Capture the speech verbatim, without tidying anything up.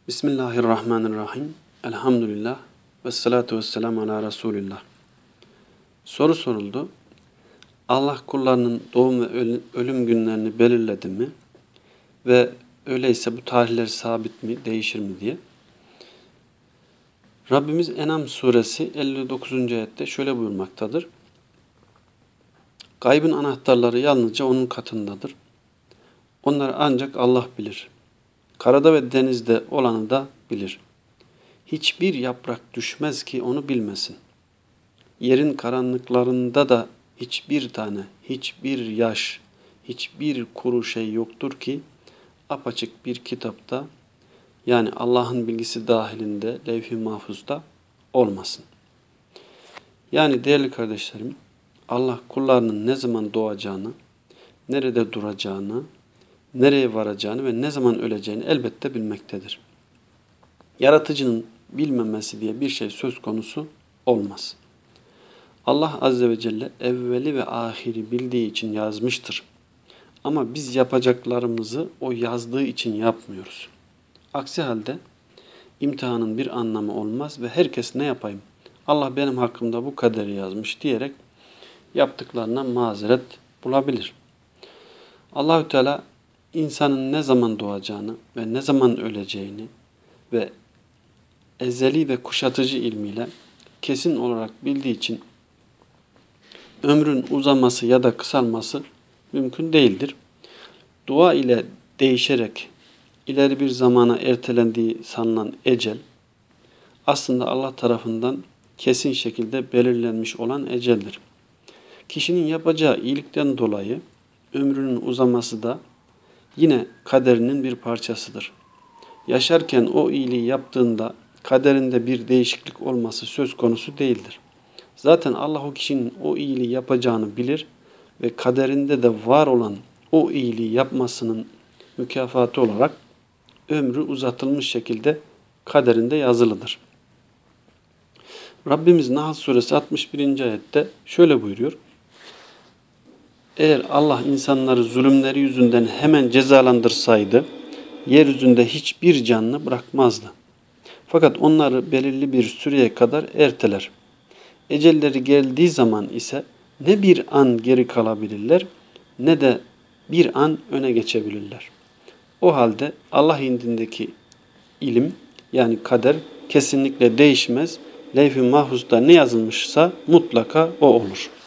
Bismillahirrahmanirrahim. Elhamdülillah. Vessalatu vesselamu ala Resulillah. Soru soruldu. Allah kullarının doğum ve ölüm günlerini belirledi mi? Ve öyleyse bu tarihler sabit mi, değişir mi diye. Rabbimiz En'am suresi elli dokuzuncu ayette şöyle buyurmaktadır. Gaybın anahtarları yalnızca onun katındadır. Onları ancak Allah bilir. Karada ve denizde olanı da bilir. Hiçbir yaprak düşmez ki onu bilmesin. Yerin karanlıklarında da hiçbir tane, hiçbir yaş, hiçbir kuru şey yoktur ki apaçık bir kitapta, yani Allah'ın bilgisi dahilinde, levh-i mahfuzda olmasın. Yani değerli kardeşlerim, Allah kullarının ne zaman doğacağını, nerede duracağını, nereye varacağını ve ne zaman öleceğini elbette bilmektedir. Yaratıcının bilmemesi diye bir şey söz konusu olmaz. Allah Azze ve Celle evveli ve ahiri bildiği için yazmıştır. Ama biz yapacaklarımızı o yazdığı için yapmıyoruz. Aksi halde imtihanın bir anlamı olmaz ve herkes ne yapayım? Allah benim hakkımda bu kaderi yazmış diyerek yaptıklarına mazeret bulabilir. Allahü Teala insanın ne zaman doğacağını ve ne zaman öleceğini ve ezeli ve kuşatıcı ilmiyle kesin olarak bildiği için ömrün uzaması ya da kısalması mümkün değildir. Dua ile değişerek ileri bir zamana ertelendiği sanılan ecel, aslında Allah tarafından kesin şekilde belirlenmiş olan eceldir. Kişinin yapacağı iyilikten dolayı ömrünün uzaması da yine kaderinin bir parçasıdır. Yaşarken o iyiliği yaptığında kaderinde bir değişiklik olması söz konusu değildir. Zaten Allah o kişinin o iyiliği yapacağını bilir ve kaderinde de var olan o iyiliği yapmasının mükafatı olarak ömrü uzatılmış şekilde kaderinde yazılıdır. Rabbimiz Nahl suresi altmış birinci ayette şöyle buyuruyor. Eğer Allah insanları zulümleri yüzünden hemen cezalandırsaydı, yeryüzünde hiçbir canlı bırakmazdı. Fakat onları belirli bir süreye kadar erteler. Ecelleri geldiği zaman ise ne bir an geri kalabilirler ne de bir an öne geçebilirler. O halde Allah indindeki ilim, yani kader kesinlikle değişmez. Levh-i mahfuzda ne yazılmışsa mutlaka o olur.